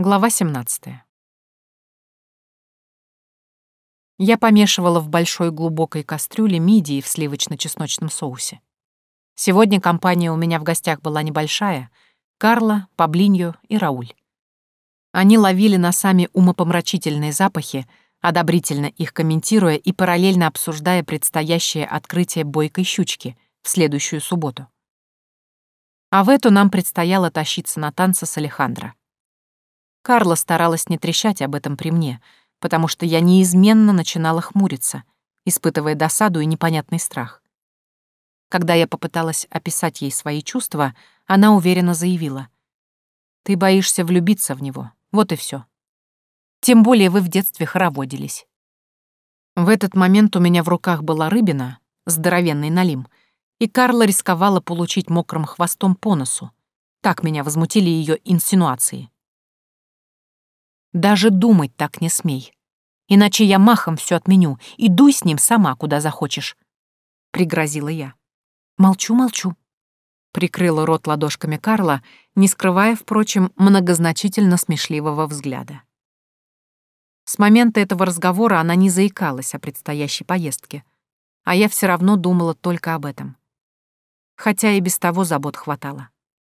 Глава 17. Я помешивала в большой глубокой кастрюле мидии в сливочно-чесночном соусе. Сегодня компания у меня в гостях была небольшая — Карла, Паблиньо и Рауль. Они ловили носами умопомрачительные запахи, одобрительно их комментируя и параллельно обсуждая предстоящее открытие бойкой щучки в следующую субботу. А в эту нам предстояло тащиться на танцы с Алехандро. Карла старалась не трещать об этом при мне, потому что я неизменно начинала хмуриться, испытывая досаду и непонятный страх. Когда я попыталась описать ей свои чувства, она уверенно заявила: «Ты боишься влюбиться в него, вот и все. Тем более вы в детстве хороводились». В этот момент у меня в руках была рыбина, здоровенный налим, и Карла рисковала получить мокрым хвостом по носу. Так меня возмутили ее инсинуации. «Даже думать так не смей. Иначе я махом все отменю и дуй с ним сама, куда захочешь», — пригрозила я. «Молчу, молчу», — прикрыла рот ладошками Карла, не скрывая, впрочем, многозначительно смешливого взгляда. С момента этого разговора она не заикалась о предстоящей поездке, а я все равно думала только об этом. Хотя и без того забот хватало.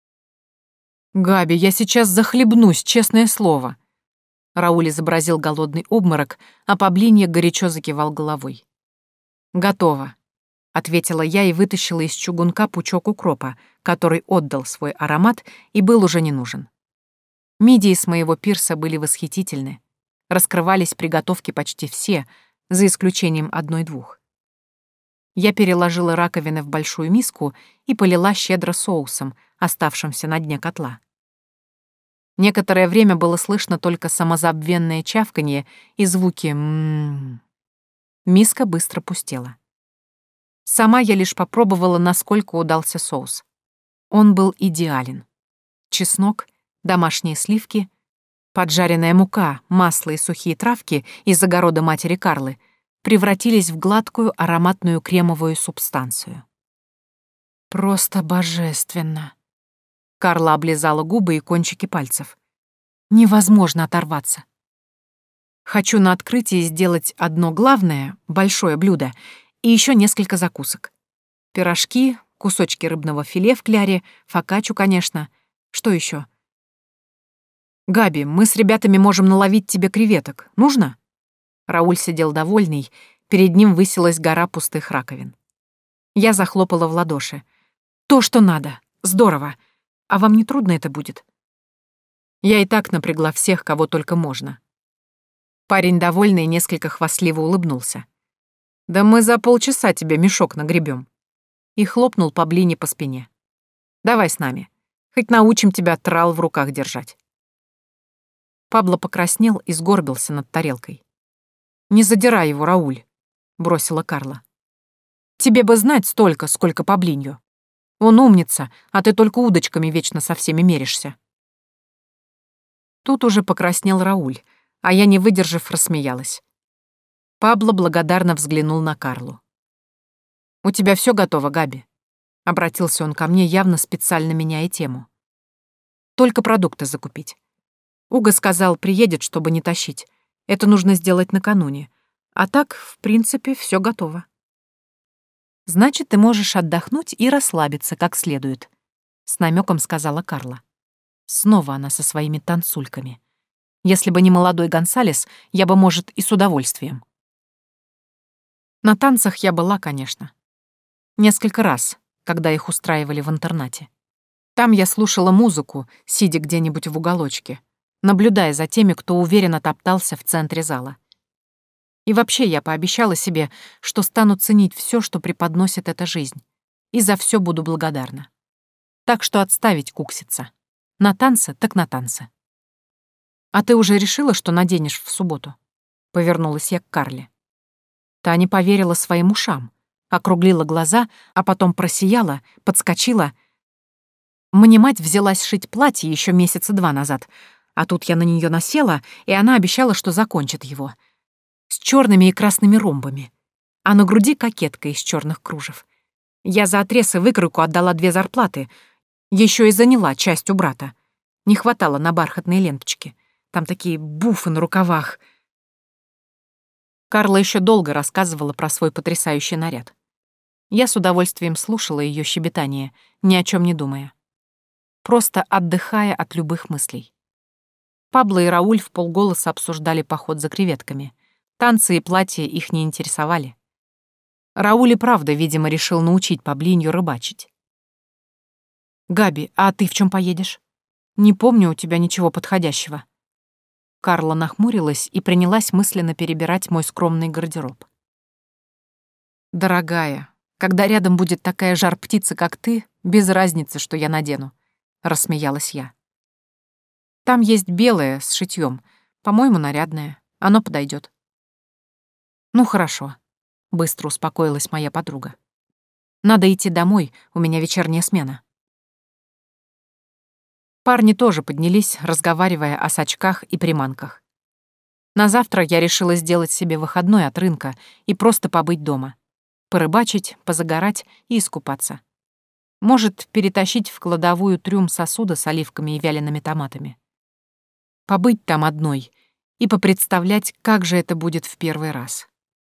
«Габи, я сейчас захлебнусь, честное слово!» Рауль изобразил голодный обморок, а Паблиньо горячо закивал головой. «Готово», — ответила я и вытащила из чугунка пучок укропа, который отдал свой аромат и был уже не нужен. Мидии с моего пирса были восхитительны. Раскрывались приготовки почти все, за исключением одной-двух. Я переложила раковины в большую миску и полила щедро соусом, оставшимся на дне котла. Некоторое время было слышно только самозабвенное чавканье и звуки «ммм». Миска быстро пустела. Сама я лишь попробовала, насколько удался соус. Он был идеален. Чеснок, домашние сливки, поджаренная мука, масло и сухие травки из огорода матери Карлы превратились в гладкую ароматную кремовую субстанцию. «Просто божественно!» Карла облизала губы и кончики пальцев. «Невозможно оторваться. Хочу на открытии сделать одно главное, большое блюдо, и еще несколько закусок. Пирожки, кусочки рыбного филе в кляре, фокаччу, конечно. Что еще? Габи, мы с ребятами можем наловить тебе креветок. Нужно?» Рауль сидел довольный, перед ним высилась гора пустых раковин. Я захлопала в ладоши. «То, что надо. Здорово. А вам не трудно это будет?» Я и так напрягла всех, кого только можно. Парень довольный несколько хвастливо улыбнулся. «Да мы за полчаса тебе мешок нагребем». И хлопнул Паблини по спине. «Давай с нами. Хоть научим тебя трал в руках держать». Пабло покраснел и сгорбился над тарелкой. «Не задирай его, Рауль», — бросила Карла. «Тебе бы знать столько, сколько Паблиньо. Он умница, а ты только удочками вечно со всеми меришься». Тут уже покраснел Рауль, а я, не выдержав, рассмеялась. Пабло благодарно взглянул на Карлу. «У тебя все готово, Габи?» — обратился он ко мне, явно специально меняя тему. «Только продукты закупить. Уго сказал, приедет, чтобы не тащить. Это нужно сделать накануне. А так, в принципе, все готово». «Значит, ты можешь отдохнуть и расслабиться как следует», — с намеком сказала Карла. Снова она со своими танцульками. Если бы не молодой Гонсалес, я бы, может, и с удовольствием. На танцах я была, конечно. Несколько раз, когда их устраивали в интернате. Там я слушала музыку, сидя где-нибудь в уголочке, наблюдая за теми, кто уверенно топтался в центре зала. И вообще я пообещала себе, что стану ценить все, что преподносит эта жизнь, и за все буду благодарна. Так что отставить кукситься. На танцы так на танцы. «А ты уже решила, что наденешь в субботу?» Повернулась я к Карле. Та не поверила своим ушам, округлила глаза, а потом просияла, подскочила. Мне мать взялась шить платье еще месяца 2 назад, а тут я на нее насела, и она обещала, что закончит его. С черными и красными ромбами. А на груди кокетка из черных кружев. Я за отрез и выкройку отдала 2 зарплаты, еще и заняла часть у брата. Не хватало на бархатные ленточки. Там такие буфы на рукавах. Карла еще долго рассказывала про свой потрясающий наряд. Я с удовольствием слушала ее щебетание, ни о чем не думая. Просто отдыхая от любых мыслей. Пабло и Рауль вполголоса обсуждали поход за креветками. Танцы и платья их не интересовали. Рауль и правда, видимо, решил научить Паблинью рыбачить. «Габи, а ты в чем поедешь? Не помню у тебя ничего подходящего». Карла нахмурилась и принялась мысленно перебирать мой скромный гардероб. «Дорогая, когда рядом будет такая жар-птица, как ты, без разницы, что я надену», — рассмеялась я. «Там есть белое с шитьем, по-моему, нарядное. Оно подойдет». «Ну хорошо», — быстро успокоилась моя подруга. «Надо идти домой, у меня вечерняя смена». Парни тоже поднялись, разговаривая о сачках и приманках. На завтра я решила сделать себе выходной от рынка и просто побыть дома. Порыбачить, позагорать и искупаться. Может, перетащить в кладовую трюм сосуда с оливками и вялеными томатами. Побыть там одной и попредставлять, как же это будет в первый раз.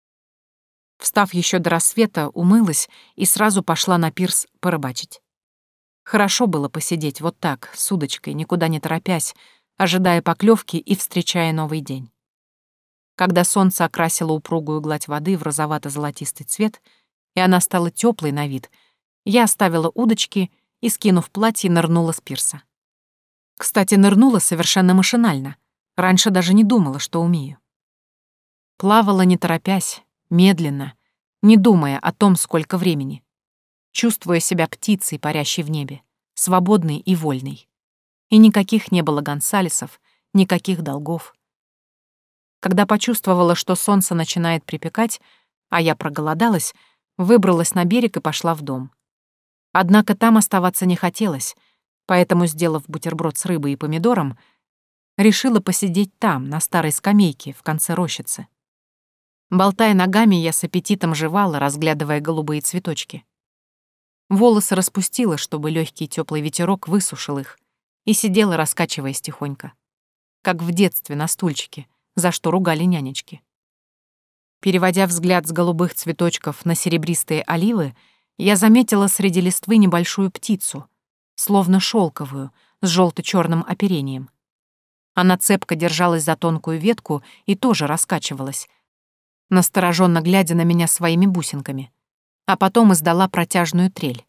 Встав еще до рассвета, умылась и сразу пошла на пирс порыбачить. Хорошо было посидеть вот так, с удочкой, никуда не торопясь, ожидая поклевки и встречая новый день. Когда солнце окрасило упругую гладь воды в розовато-золотистый цвет, и она стала теплой на вид, я оставила удочки и, скинув платье, нырнула с пирса. Кстати, нырнула совершенно машинально. Раньше даже не думала, что умею. Плавала не торопясь, медленно, не думая о том, сколько времени, чувствуя себя птицей, парящей в небе, свободной и вольной. И никаких не было Гонсалесов, никаких долгов. Когда почувствовала, что солнце начинает припекать, а я проголодалась, выбралась на берег и пошла в дом. Однако там оставаться не хотелось, поэтому, сделав бутерброд с рыбой и помидором, решила посидеть там, на старой скамейке, в конце рощицы. Болтая ногами, я с аппетитом жевала, разглядывая голубые цветочки. Волосы распустила, чтобы легкий теплый ветерок высушил их, и сидела, раскачиваясь тихонько, как в детстве на стульчике, за что ругали нянечки. Переводя взгляд с голубых цветочков на серебристые оливы, я заметила среди листвы небольшую птицу, словно шелковую, с желто-черным оперением. Она цепко держалась за тонкую ветку и тоже раскачивалась, настороженно глядя на меня своими бусинками, а потом издала протяжную трель.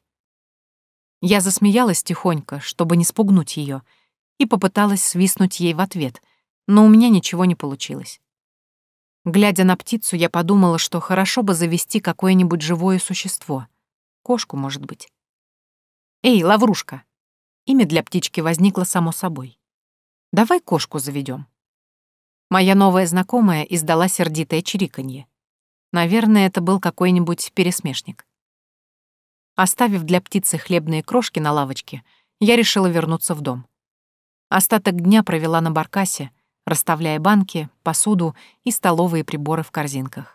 Я засмеялась тихонько, чтобы не спугнуть ее, и попыталась свистнуть ей в ответ, но у меня ничего не получилось. Глядя на птицу, я подумала, что хорошо бы завести какое-нибудь живое существо. Кошку, может быть. «Эй, лаврушка!» Имя для птички возникло само собой. «Давай кошку заведем». Моя новая знакомая издала сердитое чириканье. Наверное, это был какой-нибудь пересмешник. Оставив для птицы хлебные крошки на лавочке, я решила вернуться в дом. Остаток дня провела на баркасе, расставляя банки, посуду и столовые приборы в корзинках.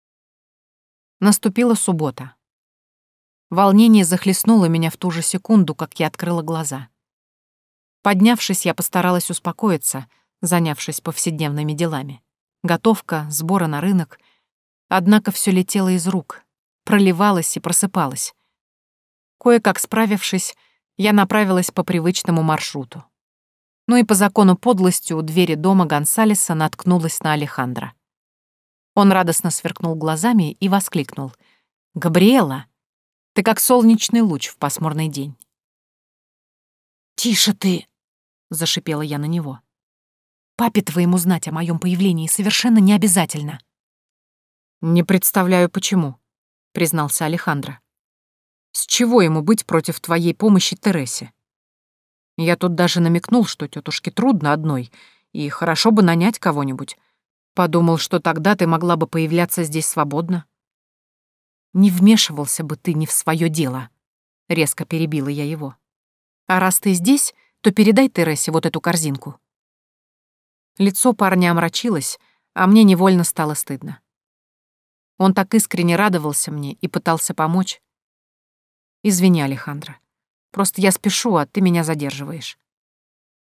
Наступила суббота. Волнение захлестнуло меня в ту же секунду, как я открыла глаза. Поднявшись, я постаралась успокоиться, занявшись повседневными делами. Готовка, сборы на рынок. Однако все летело из рук, проливалось и просыпалось. Кое-как справившись, я направилась по привычному маршруту. Ну и по закону подлости у двери дома Гонсалеса наткнулась на Алехандро. Он радостно сверкнул глазами и воскликнул: «Габриэла, ты как солнечный луч в пасмурный день». «Тише ты!» — зашипела я на него. «Папе твоему знать о моем появлении совершенно не обязательно». «Не представляю, почему», — признался Алехандро. «С чего ему быть против твоей помощи Тересе? Я тут даже намекнул, что тетушке трудно одной, и хорошо бы нанять кого-нибудь. Подумал, что тогда ты могла бы появляться здесь свободно». «Не вмешивался бы ты не в свое дело», — резко перебила я его. «А раз ты здесь, то передай Тересе вот эту корзинку». Лицо парня омрачилось, а мне невольно стало стыдно. Он так искренне радовался мне и пытался помочь. «Извини, Алехандро. Просто я спешу, а ты меня задерживаешь».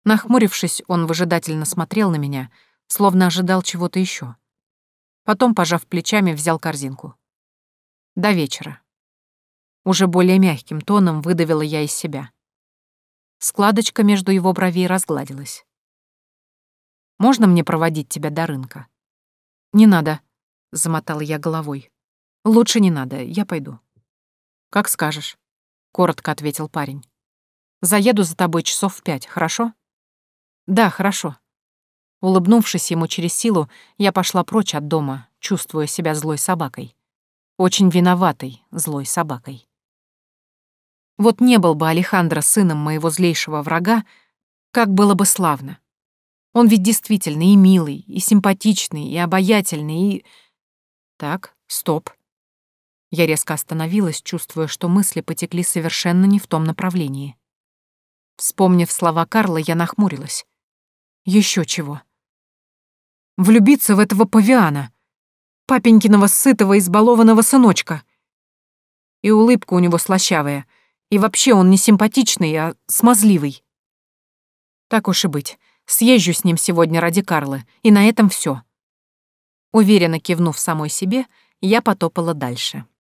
Нахмурившись, он выжидательно смотрел на меня, словно ожидал чего-то еще. Потом, пожав плечами, взял корзинку. До вечера. Уже более мягким тоном выдавила я из себя. Складочка между его бровей разгладилась. «Можно мне проводить тебя до рынка?» «Не надо», — замотала я головой. «Лучше не надо, я пойду». «Как скажешь», — коротко ответил парень. «Заеду за тобой часов в 5, хорошо?» «Да, хорошо». Улыбнувшись ему через силу, я пошла прочь от дома, чувствуя себя злой собакой. Очень виноватой злой собакой. Вот не был бы Алехандро сыном моего злейшего врага, как было бы славно. Он ведь действительно и милый, и симпатичный, и обаятельный, и... Так, стоп. Я резко остановилась, чувствуя, что мысли потекли совершенно не в том направлении. Вспомнив слова Карла, я нахмурилась. Еще чего. Влюбиться в этого павиана, папенькиного сытого избалованного сыночка. И улыбка у него слащавая, и вообще он не симпатичный, а смазливый. Так уж и быть, съезжу с ним сегодня ради Карлы, и на этом все. Уверенно кивнув самой себе, я потопала дальше.